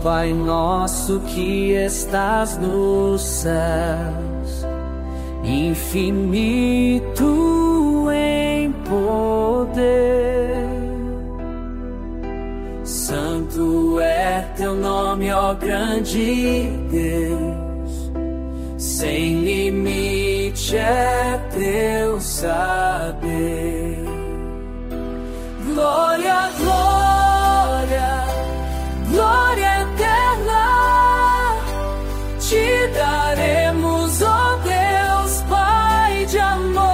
Pai nosso que estás nos céus, infinito em poder. Santo é teu nome, ó grande Deus, sem limite é teu saber. Glória, glória, glória eterna, te daremos, ó Deus, Pai de amor,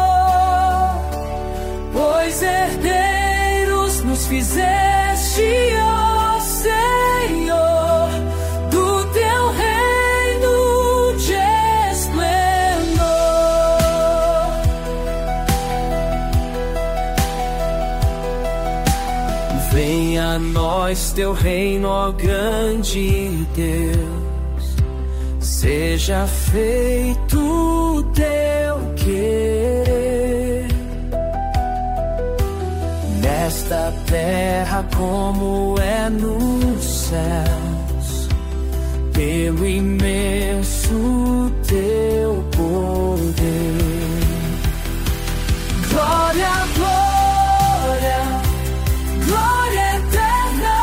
pois herdeiros nos fizeste, ó Senhor, do teu reino de esplendor. Venha a nós teu reino, ó grande Deus, seja feito o teu querer, nesta terra como é nos céus, pelo imenso teu poder. Glória, glória, glória eterna,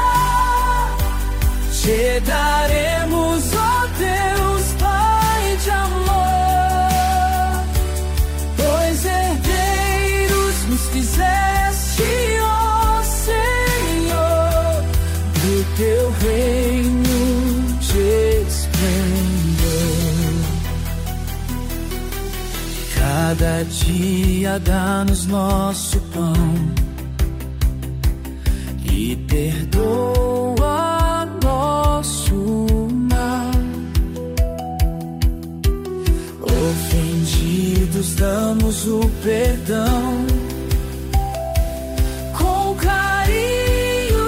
te daremos, ó Deus, Pai de amor, pois herdeiros nos fizeste, ó Senhor, do teu reino de esplendor. Cada dia dá-nos nosso pão e perdoa nosso mal. Ofendidos damos o perdão, com carinho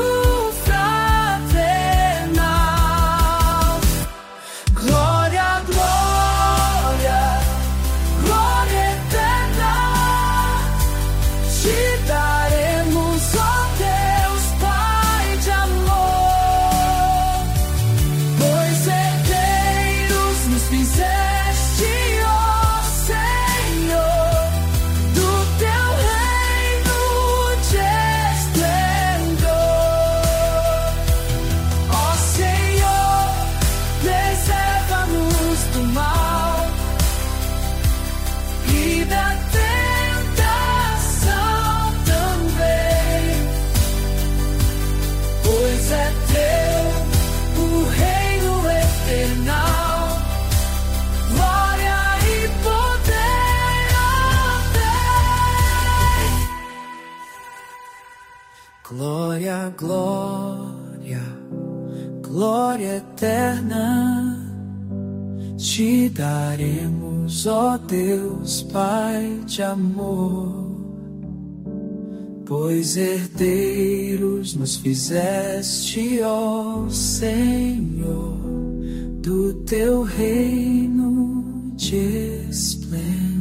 fraternal. Glória, glória, glória eterna, te daremos, ó Deus, Pai de amor, pois herdeiros nos fizeste, ó Senhor, do teu reino de esplendor. Ó Senhor, preserva-nos do mal e da tentação também, pois é teu o reino eternal, glória e poder até. Glória, glória, glória eterna, te daremos, ó Deus, Pai de amor, pois herdeiros nos fizeste, ó Senhor, do teu reino de esplendor.